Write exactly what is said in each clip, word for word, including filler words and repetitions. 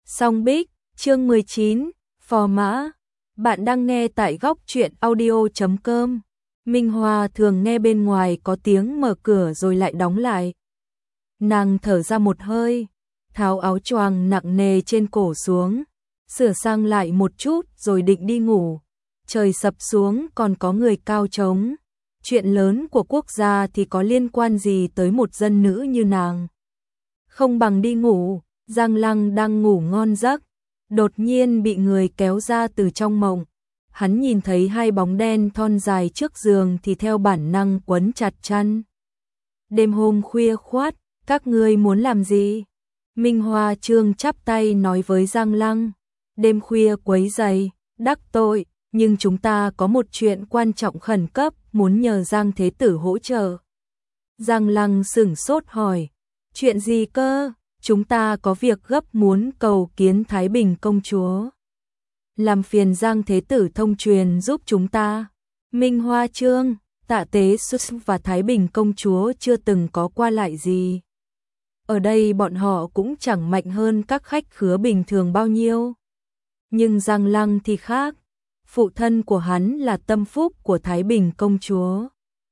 Song Bích, chương mười chín, Phò Mã. Bạn đang nghe tại góc truyện audio chấm com. Minh Hoa thường nghe bên ngoài có tiếng mở cửa rồi lại đóng lại. Nàng thở ra một hơi, tháo áo choàng nặng nề trên cổ xuống, sửa sang lại một chút rồi định đi ngủ. Trời sập xuống còn có người cao trống. Chuyện lớn của quốc gia thì có liên quan gì tới một dân nữ như nàng. Không bằng đi ngủ. Giang Lăng đang ngủ ngon giấc, đột nhiên bị người kéo ra từ trong mộng. Hắn nhìn thấy hai bóng đen thon dài trước giường thì theo bản năng quấn chặt chăn. Đêm hôm khuya khoắt, các ngươi muốn làm gì? Minh Hoa Trương chắp tay nói với Giang Lăng. Đêm khuya quấy rầy, đắc tội, nhưng chúng ta có một chuyện quan trọng khẩn cấp, muốn nhờ Giang Thế Tử hỗ trợ. Giang Lăng sửng sốt hỏi, chuyện gì cơ? Chúng ta có việc gấp muốn cầu kiến Thái Bình công chúa. Làm phiền Giang Thế Tử thông truyền giúp chúng ta. Minh Hoa Trương, Tạ Tế Xuất và Thái Bình công chúa chưa từng có qua lại gì. Ở đây bọn họ cũng chẳng mạnh hơn các khách khứa bình thường bao nhiêu. Nhưng Giang Lăng thì khác. Phụ thân của hắn là tâm phúc của Thái Bình công chúa.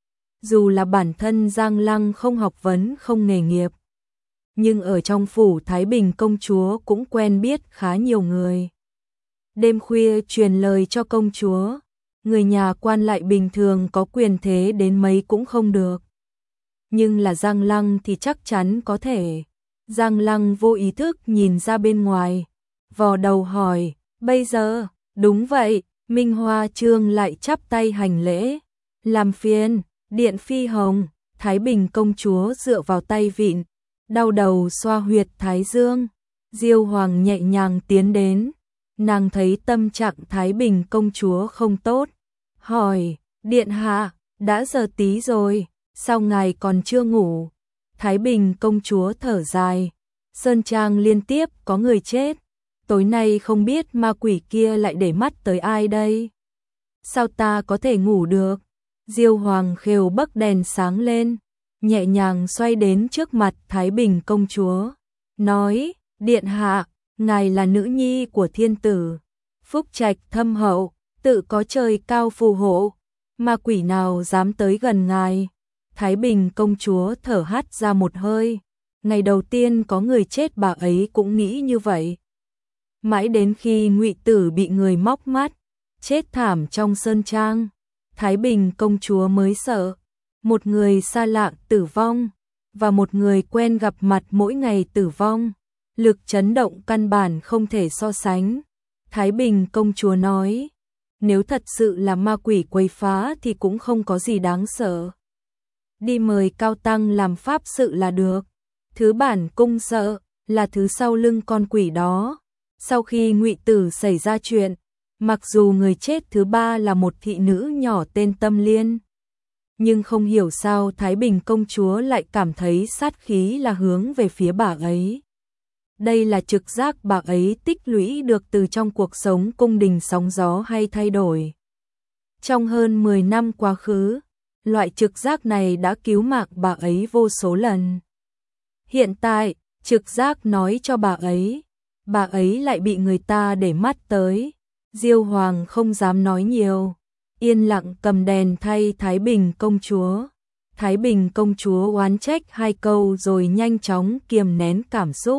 Dù là bản thân Giang Lăng không học vấn không nghề nghiệp, nhưng ở trong phủ Thái Bình công chúa cũng quen biết khá nhiều người. Đêm khuya truyền lời cho công chúa, người nhà quan lại bình thường có quyền thế đến mấy cũng không được. Nhưng là Giang Lăng thì chắc chắn có thể. Giang Lăng vô ý thức nhìn ra bên ngoài, vò đầu hỏi, bây giờ, đúng vậy, Minh Hoa Trương lại chắp tay hành lễ, làm phiền, Điện Phi Hồng. Thái Bình công chúa dựa vào tay vịn, đau đầu xoa huyệt thái dương. Diêu Hoàng nhẹ nhàng tiến đến, nàng thấy tâm trạng Thái Bình công chúa không tốt, hỏi, điện hạ, đã giờ tí rồi, sao ngài còn chưa ngủ? Thái Bình công chúa thở dài, Sơn Trang liên tiếp có người chết, tối nay không biết ma quỷ kia lại để mắt tới ai đây? Sao ta có thể ngủ được? Diêu Hoàng khều bấc đèn sáng lên, nhẹ nhàng xoay đến trước mặt Thái Bình công chúa, nói, điện hạ, ngài là nữ nhi của thiên tử, phúc trạch thâm hậu, tự có trời cao phù hộ, ma quỷ nào dám tới gần ngài? Thái Bình công chúa thở hắt ra một hơi, ngày đầu tiên có người chết bà ấy cũng nghĩ như vậy. Mãi đến khi Ngụy Tử bị người móc mắt, chết thảm trong sơn trang, Thái Bình công chúa mới sợ. Một người xa lạ tử vong, và một người quen gặp mặt mỗi ngày tử vong, lực chấn động căn bản không thể so sánh. Thái Bình công chúa nói, nếu thật sự là ma quỷ quấy phá thì cũng không có gì đáng sợ. Đi mời cao tăng làm pháp sự là được. Thứ bản cung sợ là thứ sau lưng con quỷ đó. Sau khi Ngụy Tử xảy ra chuyện, mặc dù người chết thứ ba là một thị nữ nhỏ tên Tâm Liên, nhưng không hiểu sao Thái Bình công chúa lại cảm thấy sát khí là hướng về phía bà ấy. Đây là trực giác bà ấy tích lũy được từ trong cuộc sống cung đình sóng gió hay thay đổi. Trong hơn mười năm quá khứ, loại trực giác này đã cứu mạng bà ấy vô số lần. Hiện tại, trực giác nói cho bà ấy, bà ấy lại bị người ta để mắt tới. Diêu Hoàng không dám nói nhiều, yên lặng cầm đèn thay Thái Bình công chúa. Thái Bình công chúa oán trách hai câu rồi nhanh chóng kiềm nén cảm xúc.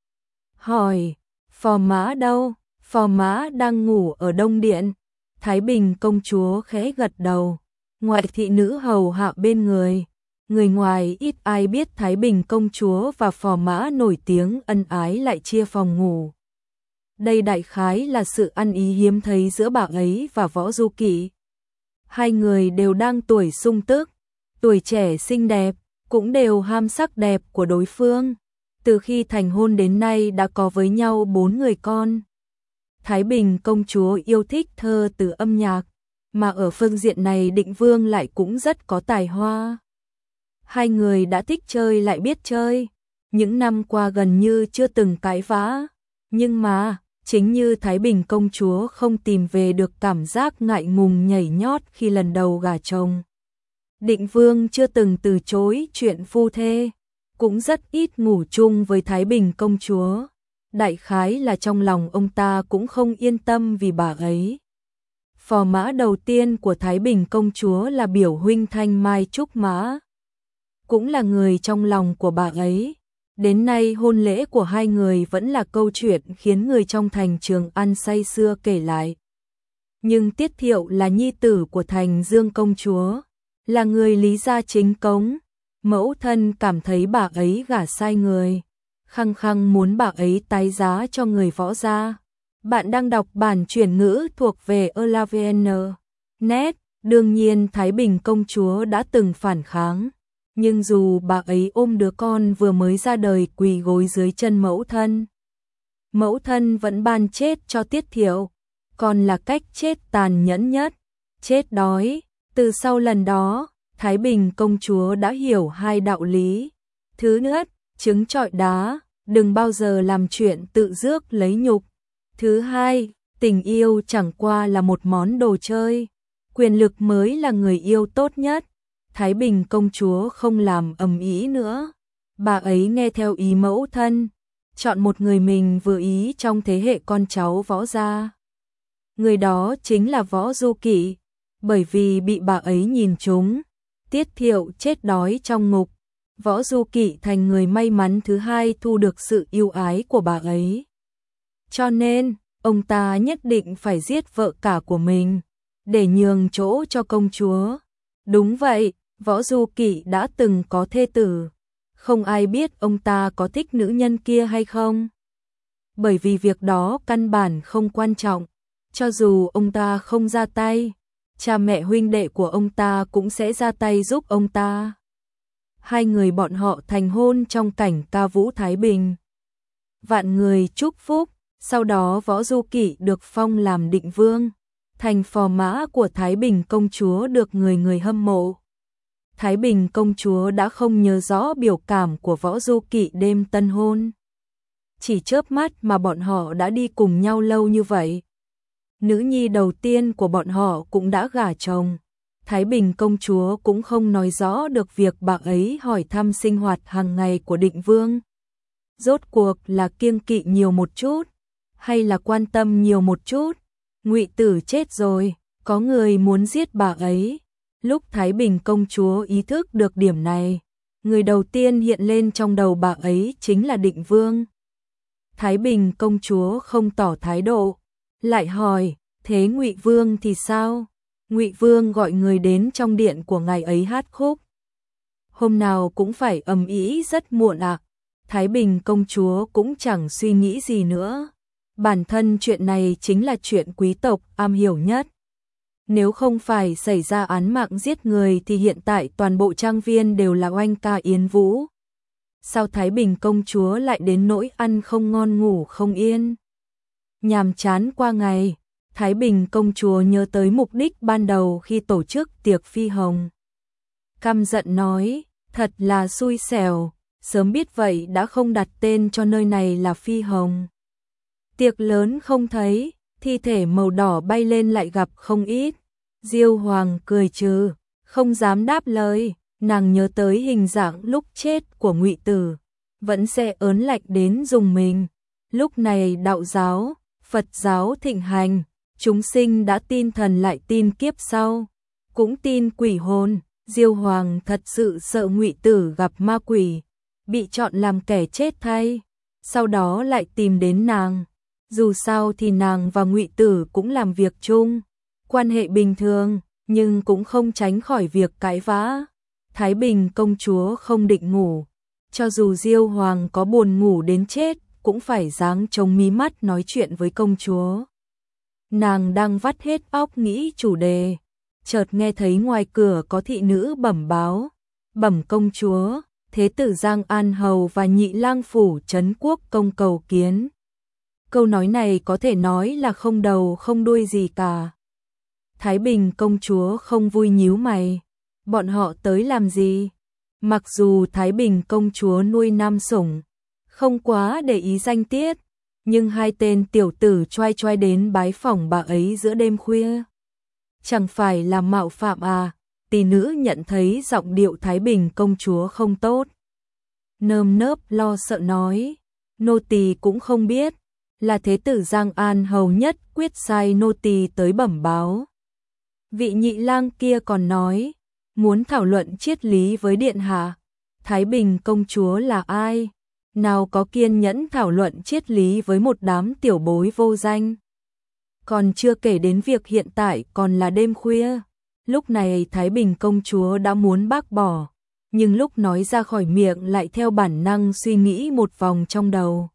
Hỏi, Phò Mã đâu? Phò Mã đang ngủ ở Đông Điện. Thái Bình công chúa khẽ gật đầu, ngoại thị nữ hầu hạ bên người. Người ngoài ít ai biết Thái Bình công chúa và Phò Mã nổi tiếng ân ái lại chia phòng ngủ. Đây đại khái là sự ăn ý hiếm thấy giữa bà ấy và Võ Du Kỵ. Hai người đều đang tuổi sung túc, tuổi trẻ xinh đẹp, cũng đều ham sắc đẹp của đối phương. Từ khi thành hôn đến nay đã có với nhau bốn người con. Thái Bình công chúa yêu thích thơ từ âm nhạc, mà ở phương diện này Định Vương lại cũng rất có tài hoa. Hai người đã thích chơi lại biết chơi, những năm qua gần như chưa từng cãi vã. Nhưng mà, chính như Thái Bình công chúa không tìm về được cảm giác ngại ngùng nhảy nhót khi lần đầu gả chồng. Định Vương chưa từng từ chối chuyện phu thê, cũng rất ít ngủ chung với Thái Bình công chúa. đại khái là trong lòng ông ta cũng không yên tâm vì bà ấy. Phò mã đầu tiên của Thái Bình công chúa là biểu huynh Thanh Mai Trúc Mã, cũng là người trong lòng của bà ấy. Đến nay hôn lễ của hai người vẫn là câu chuyện khiến người trong thành Trường An say sưa kể lại. Nhưng Tiết Thiệu là nhi tử của Thành Dương công chúa, là người Lý gia chính cống, mẫu thân cảm thấy bà ấy gả sai người, khăng khăng muốn bà ấy tái giá cho người Võ gia. Bạn đang đọc bản chuyển ngữ thuộc về elavn chấm net, đương nhiên Thái Bình công chúa đã từng phản kháng, nhưng dù bà ấy ôm đứa con vừa mới ra đời quỳ gối dưới chân mẫu thân, mẫu thân vẫn ban chết cho Tiết Thiệu, còn là cách chết tàn nhẫn nhất, chết đói. Từ sau lần đó, Thái Bình công chúa đã hiểu hai đạo lý. Thứ nhất, trứng trọi đá, đừng bao giờ làm chuyện tự rước lấy nhục. Thứ hai, tình yêu chẳng qua là một món đồ chơi, quyền lực mới là người yêu tốt nhất. Thái Bình công chúa không làm ầm ĩ nữa, bà ấy nghe theo ý mẫu thân, chọn một người mình vừa ý trong thế hệ con cháu Võ gia. Người đó chính là Võ Du Kỵ, bởi vì bị bà ấy nhìn trúng, Tiết Thiệu chết đói trong ngục, Võ Du Kỵ thành người may mắn thứ hai thu được sự yêu ái của bà ấy. Cho nên, ông ta nhất định phải giết vợ cả của mình, để nhường chỗ cho công chúa. Đúng vậy, Võ Du Kỵ đã từng có thê tử, không ai biết ông ta có thích nữ nhân kia hay không. Bởi vì việc đó căn bản không quan trọng, cho dù ông ta không ra tay, cha mẹ huynh đệ của ông ta cũng sẽ ra tay giúp ông ta. Hai người bọn họ thành hôn trong cảnh ca vũ Thái Bình. Vạn người chúc phúc, sau đó Võ Du Kỵ được phong làm định vương, thành phò mã của Thái Bình công chúa được người người hâm mộ. Thái Bình công chúa đã không nhớ rõ biểu cảm của Võ Du Kỵ đêm tân hôn. Chỉ chớp mắt mà bọn họ đã đi cùng nhau lâu như vậy. Nữ nhi đầu tiên của bọn họ cũng đã gả chồng. Thái Bình công chúa cũng không nói rõ được việc bà ấy hỏi thăm sinh hoạt hàng ngày của định vương. Rốt cuộc là kiêng kỵ nhiều một chút, hay là quan tâm nhiều một chút. Ngụy Tử chết rồi, có người muốn giết bà ấy. Lúc Thái Bình công chúa ý thức được điểm này, người đầu tiên hiện lên trong đầu bà ấy chính là định vương. Thái Bình công chúa không tỏ thái độ, lại hỏi, thế Ngụy Vương thì sao? Ngụy Vương gọi người đến trong điện của ngài ấy hát khúc. Hôm nào cũng phải ầm ĩ rất muộn ạ. À. Thái Bình công chúa cũng chẳng suy nghĩ gì nữa. Bản thân chuyện này chính là chuyện quý tộc am hiểu nhất. Nếu không phải xảy ra án mạng giết người thì hiện tại toàn bộ trang viên đều là oanh ca yến vũ. Sao Thái Bình công chúa lại đến nỗi ăn không ngon ngủ không yên? Nhàm chán qua ngày, Thái Bình công chúa nhớ tới mục đích ban đầu khi tổ chức tiệc phi hồng. Căm giận nói, thật là xui xẻo, sớm biết vậy đã không đặt tên cho nơi này là phi hồng. Tiệc lớn không thấy, thi thể màu đỏ bay lên lại gặp không ít. Diêu Hoàng cười trừ, không dám đáp lời, nàng nhớ tới hình dạng lúc chết của Ngụy Tử, vẫn sẽ ớn lạnh đến dùng mình. Lúc này đạo giáo, Phật giáo thịnh hành, chúng sinh đã tin thần lại tin kiếp sau, cũng tin quỷ hồn. Diêu Hoàng thật sự sợ Ngụy Tử gặp ma quỷ, bị chọn làm kẻ chết thay, sau đó lại tìm đến nàng. Dù sao thì nàng và Ngụy Tử cũng làm việc chung, quan hệ bình thường, nhưng cũng không tránh khỏi việc cãi vã. Thái Bình công chúa không định ngủ, cho dù Diêu Hoàng có buồn ngủ đến chết, cũng phải giáng chống mí mắt nói chuyện với công chúa. Nàng đang vắt hết óc nghĩ chủ đề, chợt nghe thấy ngoài cửa có thị nữ bẩm báo, bẩm công chúa, thế tử Giang An Hầu và nhị lang phủ Trấn Quốc công cầu kiến. Câu nói này có thể nói là không đầu không đuôi gì cả. Thái Bình công chúa không vui nhíu mày, bọn họ tới làm gì? Mặc dù Thái Bình công chúa nuôi nam sủng, không quá để ý danh tiết, nhưng hai tên tiểu tử choai choai đến bái phỏng bà ấy giữa đêm khuya. Chẳng phải là mạo phạm à? Tỷ nữ nhận thấy giọng điệu Thái Bình công chúa không tốt, nơm nớp lo sợ nói, nô tỳ cũng không biết, là thế tử Giang An hầu nhất quyết sai nô tỳ tới bẩm báo. Vị nhị lang kia còn nói, muốn thảo luận triết lý với điện hạ, Thái Bình công chúa là ai? Nào có kiên nhẫn thảo luận triết lý với một đám tiểu bối vô danh. Còn chưa kể đến việc hiện tại còn là đêm khuya, lúc này Thái Bình công chúa đã muốn bác bỏ, nhưng lúc nói ra khỏi miệng lại theo bản năng suy nghĩ một vòng trong đầu.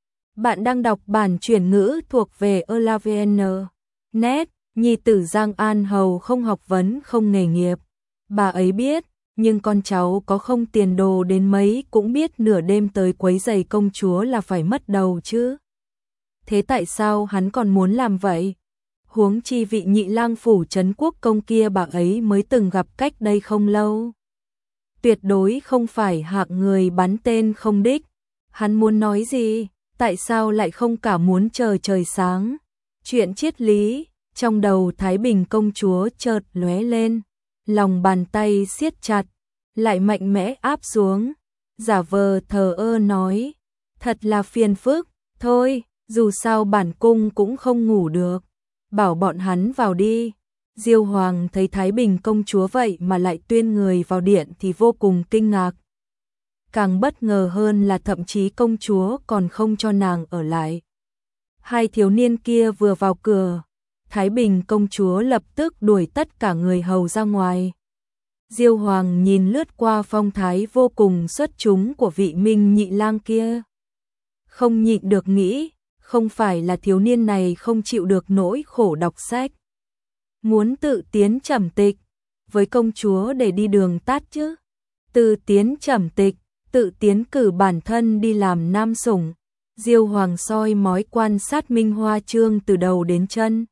Bạn đang đọc bản chuyển ngữ thuộc về Elavn. Net, nhi tử Giang An hầu không học vấn không nghề nghiệp. Bà ấy biết, nhưng con cháu có không tiền đồ đến mấy cũng biết nửa đêm tới quấy rầy công chúa là phải mất đầu chứ. Thế tại sao hắn còn muốn làm vậy? Huống chi vị nhị lang phủ trấn quốc công kia bà ấy mới từng gặp cách đây không lâu. Tuyệt đối không phải hạng người bắn tên không đích. Hắn muốn nói gì? Tại sao lại không cả muốn chờ trời sáng? Chuyện triết lý, trong đầu Thái Bình công chúa chợt lóe lên, lòng bàn tay siết chặt, lại mạnh mẽ áp xuống, giả vờ thờ ơ nói, thật là phiền phức, thôi, dù sao bản cung cũng không ngủ được, bảo bọn hắn vào đi. Diêu Hoàng thấy Thái Bình công chúa vậy mà lại tuyên người vào điện thì vô cùng kinh ngạc. Càng bất ngờ hơn là thậm chí công chúa còn không cho nàng ở lại. Hai thiếu niên kia vừa vào cửa, Thái Bình công chúa lập tức đuổi tất cả người hầu ra ngoài. Diêu Hoàng nhìn lướt qua phong thái vô cùng xuất chúng của vị Minh nhị lang kia. Không nhịn được nghĩ, không phải là thiếu niên này không chịu được nỗi khổ đọc sách. Muốn tự tiến trầm tịch, với công chúa để đi đường tắt chứ. Tự tiến trầm tịch, tự tiến cử bản thân đi làm nam sủng. Diêu Hoàng soi mói quan sát Minh Hoa Chương từ đầu đến chân.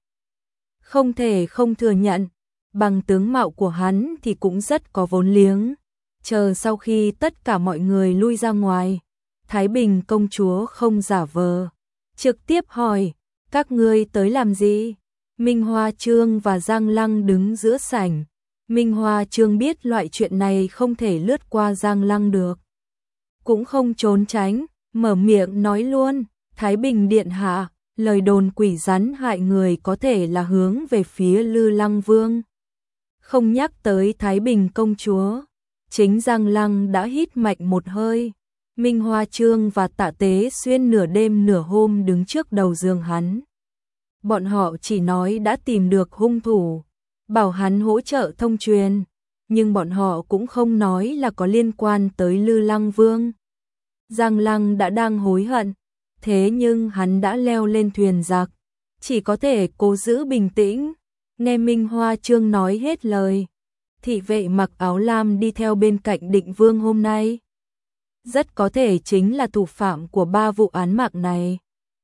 Không thể không thừa nhận, bằng tướng mạo của hắn thì cũng rất có vốn liếng. Chờ sau khi tất cả mọi người lui ra ngoài, Thái Bình công chúa không giả vờ, trực tiếp hỏi, các ngươi tới làm gì? Minh Hoa Chương và Giang Lăng đứng giữa sảnh. Minh Hoa Chương biết loại chuyện này không thể lướt qua Giang Lăng được, cũng không trốn tránh, mở miệng nói luôn, Thái Bình điện hạ, lời đồn quỷ rắn hại người có thể là hướng về phía Lư Lăng Vương. Không nhắc tới Thái Bình công chúa, chính Giang Lăng đã hít mạnh một hơi. Minh Hoa Chương và Tạ Tế Xuyên nửa đêm nửa hôm đứng trước đầu giường hắn. Bọn họ chỉ nói đã tìm được hung thủ, bảo hắn hỗ trợ thông truyền, nhưng bọn họ cũng không nói là có liên quan tới Lư Lăng Vương. Giang Lăng đã đang hối hận, thế nhưng hắn đã leo lên thuyền giặc, chỉ có thể cố giữ bình tĩnh. Nghe Minh Hoa Chương nói hết lời, thị vệ mặc áo lam đi theo bên cạnh Định Vương hôm nay, rất có thể chính là thủ phạm của ba vụ án mạng này.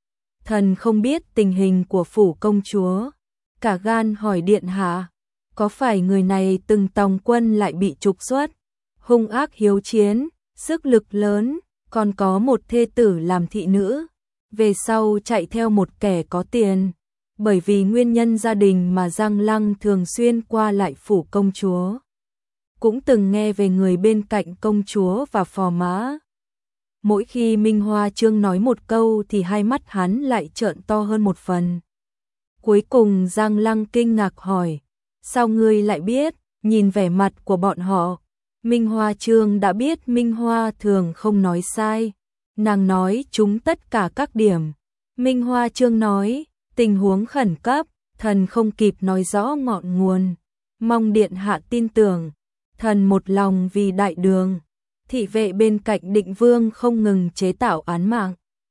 Thần không biết tình hình của phủ công chúa, cả gan hỏi điện hạ, có phải người này từng tòng quân lại bị trục xuất, hung ác hiếu chiến, sức lực lớn, còn có một thê tử làm thị nữ, về sau chạy theo một kẻ có tiền, bởi vì nguyên nhân gia đình mà Giang Lăng thường xuyên qua lại phủ công chúa. Cũng từng nghe về người bên cạnh công chúa và phò mã. Mỗi khi Minh Hoa Chương nói một câu thì hai mắt hắn lại trợn to hơn một phần. Cuối cùng Giang Lăng kinh ngạc hỏi, sao ngươi lại biết? Nhìn vẻ mặt của bọn họ, Minh Hoa Chương đã biết Minh Hoa thường không nói sai. Nàng nói chúng tất cả các điểm. Minh Hoa Chương nói, tình huống khẩn cấp, thần không kịp nói rõ ngọn nguồn. Mong điện hạ tin tưởng, thần một lòng vì đại đường. Thị vệ bên cạnh Định Vương không ngừng chế tạo án mạng,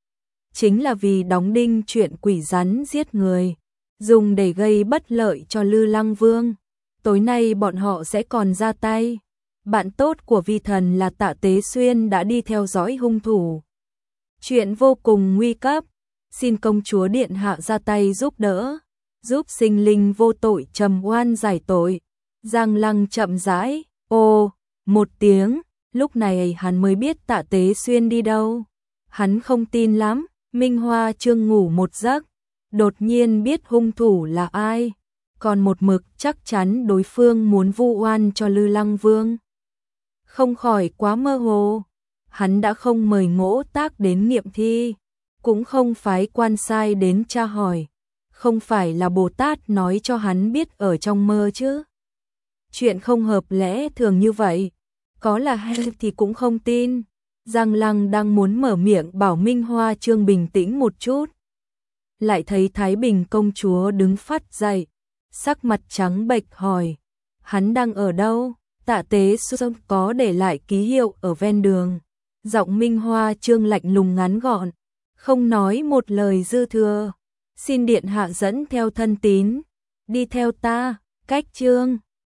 chính là vì đóng đinh chuyện quỷ rắn giết người, dùng để gây bất lợi cho Lư Lăng Vương. Tối nay bọn họ sẽ còn ra tay. Bạn tốt của vi thần là Tạ Tế Xuyên đã đi theo dõi hung thủ. Chuyện vô cùng nguy cấp, xin công chúa điện hạ ra tay giúp đỡ, giúp sinh linh vô tội trầm oan giải tội. Giang Lăng chậm rãi, ô, một tiếng. Lúc này hắn mới biết Tạ Tế Xuyên đi đâu. Hắn không tin lắm. Minh Hoa Chương ngủ một giấc, đột nhiên biết hung thủ là ai, còn một mực chắc chắn đối phương muốn vu oan cho Lư Lăng Vương. Không khỏi quá mơ hồ. hắn đã không mời Ngỗ Tác đến nghiệm thi, cũng không phái quan sai đến tra hỏi, không phải là Bồ Tát nói cho hắn biết ở trong mơ chứ. Chuyện không hợp lẽ thường như vậy, có là hay thì cũng không tin. Giang Lăng đang muốn mở miệng bảo Minh Hoa Trương bình tĩnh một chút, lại thấy Thái Bình công chúa đứng phát dậy, sắc mặt trắng bệch hỏi, hắn đang ở đâu? Tạ Tế Xuân có để lại ký hiệu ở ven đường. Giọng Minh Hoa Trương lạnh lùng ngắn gọn, không nói một lời dư thừa. Xin điện hạ dẫn theo thân tín, đi theo ta. Cách Trương